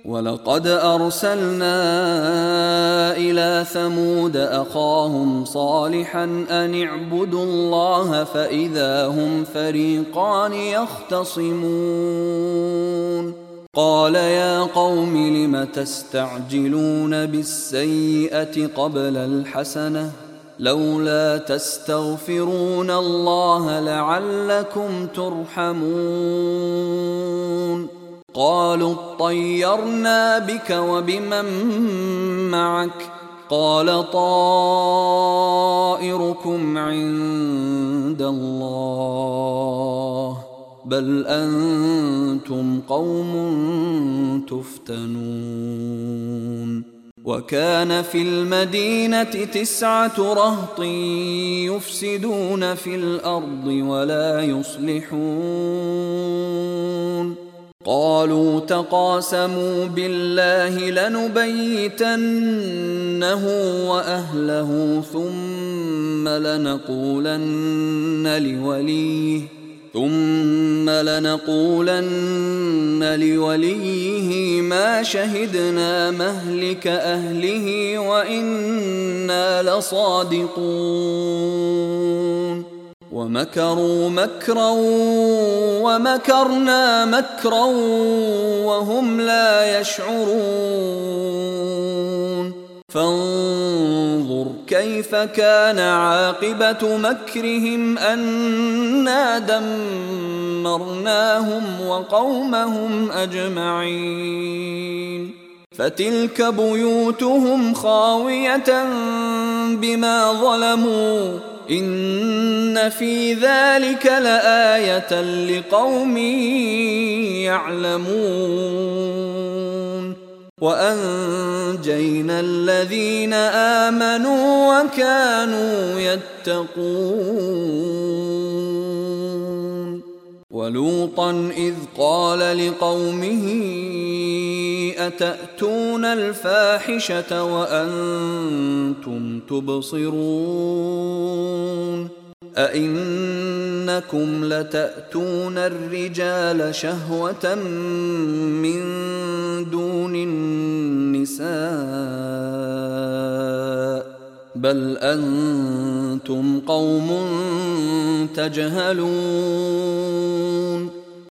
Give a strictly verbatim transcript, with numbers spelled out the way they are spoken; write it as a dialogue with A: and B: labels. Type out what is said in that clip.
A: ولقد أرسلنا إلى ثمود أخاهم صالحا أن اعبدوا الله فإذا هم فريقان يختصمون قال يا قوم لم تستعجلون بالسيئة قبل الحسنة لولا تستغفرون الله لعلكم ترحمون قالوا اطيرنا بك وبمن معك قال طائركم عند الله بل أنتم قوم تفتنون وكان في المدينة تسعة رهط يفسدون في الأرض ولا يصلحون قالوا تقاسموا بالله لنبيتنه وأهله ثم لنقولن لوليه ثم لنقولن لوليه ما شهدنا مهلك أهله وإنا لصادقون ومكروا مكرا ومكرنا مكرا وهم لا يشعرون فانظر كيف كان عاقبة مكرهم أنا دمرناهم وقومهم أجمعين فتلك بيوتهم خاوية بما ظلموا إن في ذلك لآية لقوم يعلمون وأنجينا الذين آمنوا وكانوا يتقون ولوطا إذ قال لقومه أتأتون الفاحشة وأنتم تبصرون أئنكم لتأتون الرجال شهوة من دون النساء بل أنتم قوم تجهلون